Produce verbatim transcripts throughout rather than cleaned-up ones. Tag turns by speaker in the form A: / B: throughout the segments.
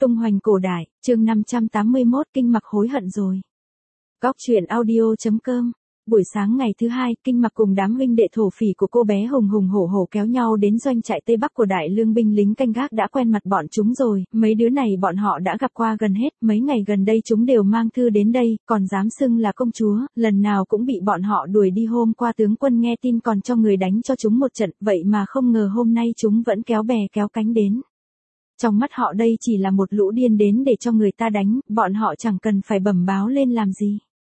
A: Tung hoành cổ đại, chương năm trăm tám mươi mốt Kinh Mặc hối hận rồi. Góc truyện audio chấm com. Buổi sáng ngày thứ hai, Kinh Mặc cùng đám huynh đệ thổ phỉ của cô bé hùng hùng hổ hổ kéo nhau đến doanh trại Tây Bắc của Đại Lương binh lính canh gác đã quen mặt bọn chúng rồi, mấy đứa này bọn họ đã gặp qua gần hết, mấy ngày gần đây chúng đều mang thư đến đây, còn dám xưng là công chúa, lần nào cũng bị bọn họ đuổi đi. Hôm qua tướng quân nghe tin còn cho người đánh cho chúng một trận, vậy mà không ngờ hôm nay chúng vẫn kéo bè kéo cánh đến. Trong mắt họ đây chỉ là một lũ điên đến để cho người ta đánh, bọn họ chẳng cần phải bẩm báo lên làm gì.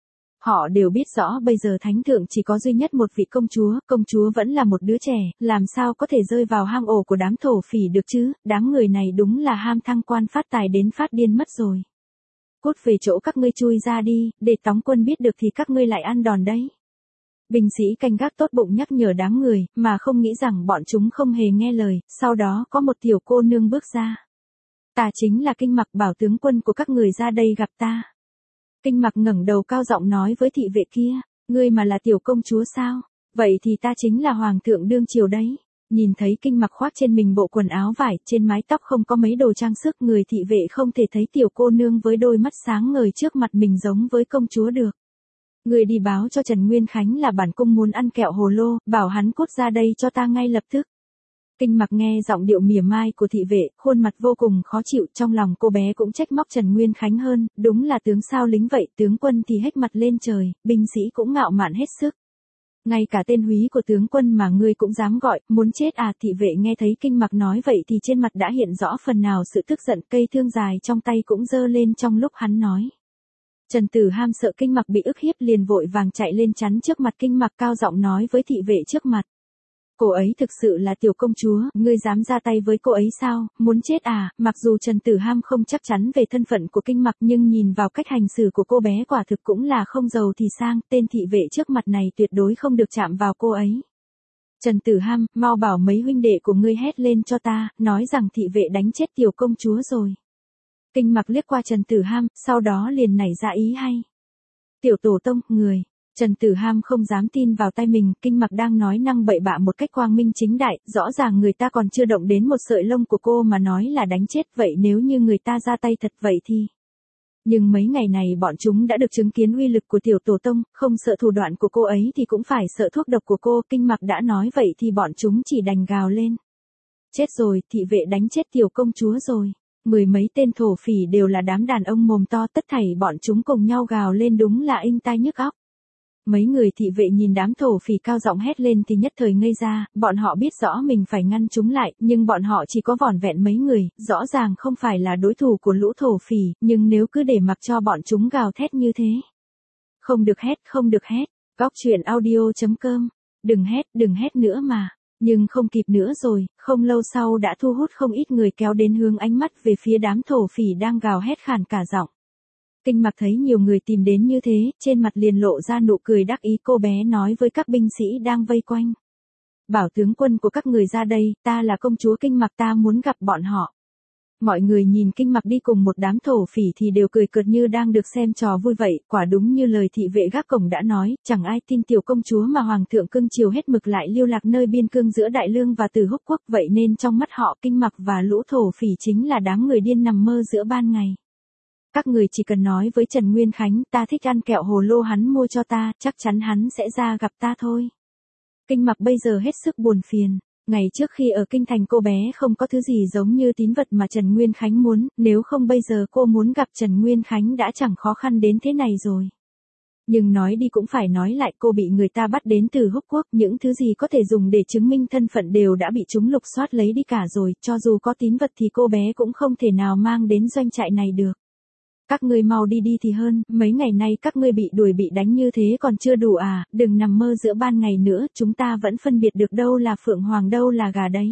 A: Họ đều biết rõ bây giờ thánh thượng chỉ có duy nhất một vị công chúa, công chúa vẫn là một đứa trẻ, làm sao có thể rơi vào hang ổ của đám thổ phỉ được chứ, đám người này đúng là ham thăng quan phát tài đến phát điên mất rồi. Cút về chỗ các ngươi chui ra đi, để Tống quân biết được thì các ngươi lại ăn đòn đấy. Binh sĩ canh gác tốt bụng nhắc nhở đám người, mà không nghĩ rằng bọn chúng không hề nghe lời, sau đó có một tiểu cô nương bước ra. Ta chính là Kinh Mặc, bảo tướng quân của các người ra đây gặp ta. Kinh Mặc ngẩng đầu cao giọng nói với thị vệ kia, ngươi mà là tiểu công chúa sao? Vậy thì ta chính là hoàng thượng đương triều đấy. Nhìn thấy Kinh Mặc khoác trên mình bộ quần áo vải, trên mái tóc không có mấy đồ trang sức, người thị vệ không thể thấy tiểu cô nương với đôi mắt sáng ngời trước mặt mình giống với công chúa được. Người đi báo cho Trần Nguyên Khánh là bản cung muốn ăn kẹo hồ lô, bảo hắn cút ra đây cho ta ngay lập tức. Kinh Mặc nghe giọng điệu mỉa mai của thị vệ, khuôn mặt vô cùng khó chịu, trong lòng cô bé cũng trách móc Trần Nguyên Khánh hơn, đúng là tướng sao lính vậy, tướng quân thì hết mặt lên trời, binh sĩ cũng ngạo mạn hết sức. Ngay cả tên húy của tướng quân mà ngươi cũng dám gọi, muốn chết à? Thị vệ nghe thấy Kinh Mặc nói vậy thì trên mặt đã hiện rõ phần nào sự tức giận, cây thương dài trong tay cũng giơ lên trong lúc hắn nói. Trần Tử Ham sợ Kinh Mặc bị ức hiếp liền vội vàng chạy lên chắn trước mặt Kinh Mặc, cao giọng nói với thị vệ trước mặt. Cô ấy thực sự là tiểu công chúa, ngươi dám ra tay với cô ấy sao, muốn chết à? Mặc dù Trần Tử Ham không chắc chắn về thân phận của Kinh Mặc nhưng nhìn vào cách hành xử của cô bé quả thực cũng là không giàu thì sang, tên thị vệ trước mặt này tuyệt đối không được chạm vào cô ấy. Trần Tử Ham, mau bảo mấy huynh đệ của ngươi hét lên cho ta, nói rằng thị vệ đánh chết tiểu công chúa rồi. Kinh Mặc liếc qua Trần Tử Ham, sau đó liền nảy ra ý hay. Tiểu tổ tông, người. Trần Tử Ham không dám tin vào tay mình, Kinh Mặc đang nói năng bậy bạ một cách quang minh chính đại, rõ ràng người ta còn chưa động đến một sợi lông của cô mà nói là đánh chết, vậy nếu như người ta ra tay thật vậy thì. Nhưng mấy ngày này bọn chúng đã được chứng kiến uy lực của tiểu tổ tông, không sợ thủ đoạn của cô ấy thì cũng phải sợ thuốc độc của cô, Kinh Mặc đã nói vậy thì bọn chúng chỉ đành gào lên. Chết rồi, thị vệ đánh chết tiểu công chúa rồi. Mười mấy tên thổ phỉ đều là đám đàn ông mồm to, tất thảy bọn chúng cùng nhau gào lên đúng là inh tai nhức óc. Mấy người thị vệ nhìn đám thổ phỉ cao giọng hét lên thì nhất thời ngây ra, bọn họ biết rõ mình phải ngăn chúng lại, nhưng bọn họ chỉ có vỏn vẹn mấy người, rõ ràng không phải là đối thủ của lũ thổ phỉ, nhưng nếu cứ để mặc cho bọn chúng gào thét như thế. Không được hét, không được hét, góc truyện audio chấm com, đừng hét, đừng hét nữa mà. Nhưng không kịp nữa rồi, không lâu sau đã thu hút không ít người kéo đến hướng ánh mắt về phía đám thổ phỉ đang gào hét khàn cả giọng. Kinh Mặc thấy nhiều người tìm đến như thế, trên mặt liền lộ ra nụ cười đắc ý, cô bé nói với các binh sĩ đang vây quanh. Bảo tướng quân của các người ra đây, ta là công chúa Kinh Mặc, ta muốn gặp bọn họ. Mọi người nhìn Kinh Mặc đi cùng một đám thổ phỉ thì đều cười cợt như đang được xem trò vui vậy, quả đúng như lời thị vệ gác cổng đã nói, chẳng ai tin tiểu công chúa mà hoàng thượng cưng chiều hết mực lại lưu lạc nơi biên cương giữa Đại Lương và Từ Húc quốc, vậy nên trong mắt họ Kinh Mặc và lũ thổ phỉ chính là đám người điên nằm mơ giữa ban ngày. Các người chỉ cần nói với Trần Nguyên Khánh, ta thích ăn kẹo hồ lô hắn mua cho ta, chắc chắn hắn sẽ ra gặp ta thôi. Kinh Mặc bây giờ hết sức buồn phiền. Ngày trước khi ở kinh thành cô bé không có thứ gì giống như tín vật mà Trần Nguyên Khánh muốn, nếu không bây giờ cô muốn gặp Trần Nguyên Khánh đã chẳng khó khăn đến thế này rồi. Nhưng nói đi cũng phải nói lại, cô bị người ta bắt đến từ Húc quốc, những thứ gì có thể dùng để chứng minh thân phận đều đã bị chúng lục soát lấy đi cả rồi, cho dù có tín vật thì cô bé cũng không thể nào mang đến doanh trại này được. Các ngươi mau đi đi thì hơn, mấy ngày nay các ngươi bị đuổi bị đánh như thế còn chưa đủ à, đừng nằm mơ giữa ban ngày nữa, chúng ta vẫn phân biệt được đâu là phượng hoàng đâu là gà đấy.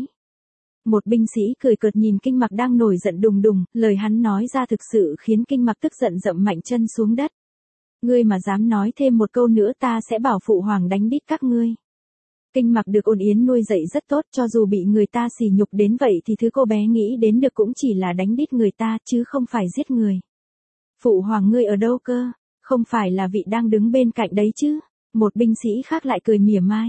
A: Một binh sĩ cười cợt nhìn Kinh Mặc đang nổi giận đùng đùng, lời hắn nói ra thực sự khiến Kinh Mặc tức giận dậm mạnh chân xuống đất. Ngươi mà dám nói thêm một câu nữa ta sẽ bảo phụ hoàng đánh đít các ngươi. Kinh Mặc được Ôn Yến nuôi dạy rất tốt, cho dù bị người ta sỉ nhục đến vậy thì thứ cô bé nghĩ đến được cũng chỉ là đánh đít người ta chứ không phải giết người. Phụ hoàng ngươi ở đâu cơ? Không phải là vị đang đứng bên cạnh đấy chứ? Một binh sĩ khác lại cười mỉa mai.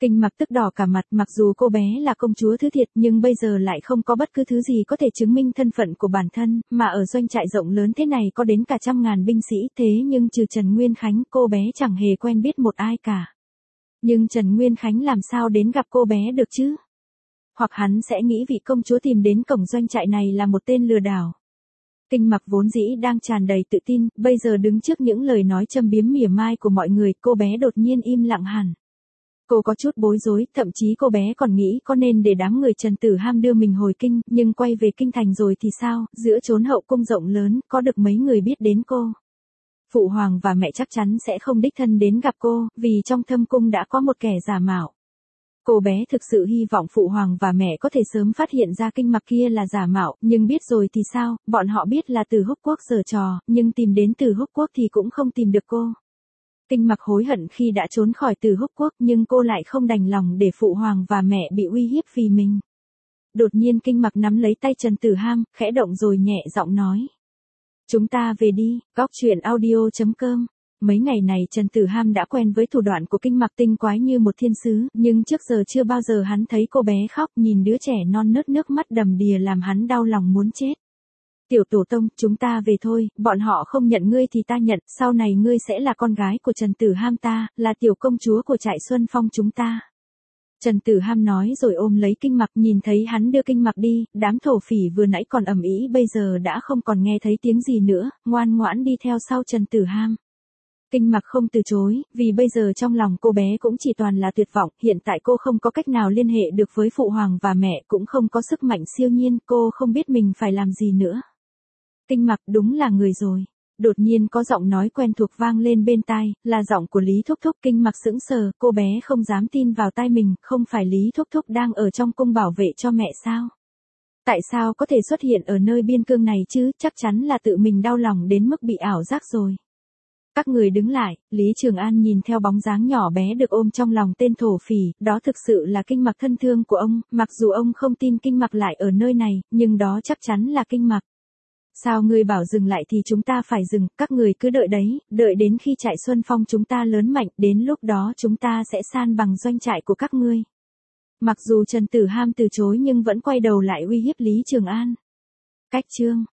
A: Kinh Mặc tức đỏ cả mặt, mặc dù cô bé là công chúa thứ thiệt nhưng bây giờ lại không có bất cứ thứ gì có thể chứng minh thân phận của bản thân, mà ở doanh trại rộng lớn thế này có đến cả trăm ngàn binh sĩ, thế nhưng trừ Trần Nguyên Khánh, cô bé chẳng hề quen biết một ai cả. Nhưng Trần Nguyên Khánh làm sao đến gặp cô bé được chứ? Hoặc hắn sẽ nghĩ vị công chúa tìm đến cổng doanh trại này là một tên lừa đảo. Kinh Mặc vốn dĩ đang tràn đầy tự tin, bây giờ đứng trước những lời nói châm biếm mỉa mai của mọi người, cô bé đột nhiên im lặng hẳn. Cô có chút bối rối, thậm chí cô bé còn nghĩ có nên để đám người Trần Tử Ham đưa mình hồi kinh, nhưng quay về kinh thành rồi thì sao, giữa chốn hậu cung rộng lớn, có được mấy người biết đến cô. Phụ hoàng và mẹ chắc chắn sẽ không đích thân đến gặp cô, vì trong thâm cung đã có một kẻ giả mạo. Cô bé thực sự hy vọng phụ hoàng và mẹ có thể sớm phát hiện ra Kinh Mặc kia là giả mạo, nhưng biết rồi thì sao, bọn họ biết là Từ Húc Quốc giở trò, nhưng tìm đến Từ Húc Quốc thì cũng không tìm được cô. Kinh Mặc hối hận khi đã trốn khỏi Từ Húc Quốc, nhưng cô lại không đành lòng để phụ hoàng và mẹ bị uy hiếp vì mình. Đột nhiên Kinh Mặc nắm lấy tay Trần Tử Ham, khẽ động rồi nhẹ giọng nói. Chúng ta về đi, góc truyện audio chấm com. Mấy ngày này Trần Tử Ham đã quen với thủ đoạn của Kinh Mặc tinh quái như một thiên sứ, nhưng trước giờ chưa bao giờ hắn thấy cô bé khóc, nhìn đứa trẻ non nớt nước mắt đầm đìa làm hắn đau lòng muốn chết. Tiểu tổ tông, chúng ta về thôi, bọn họ không nhận ngươi thì ta nhận, sau này ngươi sẽ là con gái của Trần Tử Ham ta, là tiểu công chúa của trại Xuân Phong chúng ta. Trần Tử Ham nói rồi ôm lấy Kinh Mặc, nhìn thấy hắn đưa Kinh Mặc đi, đám thổ phỉ vừa nãy còn ầm ĩ bây giờ đã không còn nghe thấy tiếng gì nữa, ngoan ngoãn đi theo sau Trần Tử Ham. Kinh Mặc không từ chối, vì bây giờ trong lòng cô bé cũng chỉ toàn là tuyệt vọng, hiện tại cô không có cách nào liên hệ được với phụ hoàng và mẹ, cũng không có sức mạnh siêu nhiên, cô không biết mình phải làm gì nữa. Kinh Mặc đúng là người rồi. Đột nhiên có giọng nói quen thuộc vang lên bên tai, là giọng của Lý Thúc Thúc. Kinh Mặc sững sờ, cô bé không dám tin vào tai mình, không phải Lý Thúc Thúc đang ở trong cung bảo vệ cho mẹ sao? Tại sao có thể xuất hiện ở nơi biên cương này chứ, chắc chắn là tự mình đau lòng đến mức bị ảo giác rồi. Các người đứng lại, Lý Trường An nhìn theo bóng dáng nhỏ bé được ôm trong lòng tên thổ phỉ, đó thực sự là Kinh Mặc thân thương của ông, mặc dù ông không tin Kinh Mặc lại ở nơi này, nhưng đó chắc chắn là Kinh Mặc. Sao ngươi bảo dừng lại thì chúng ta phải dừng, các người cứ đợi đấy, đợi đến khi trại Xuân Phong chúng ta lớn mạnh, đến lúc đó chúng ta sẽ san bằng doanh trại của các ngươi. Mặc dù Trần Tử Ham từ chối nhưng vẫn quay đầu lại uy hiếp Lý Trường An. Cách chương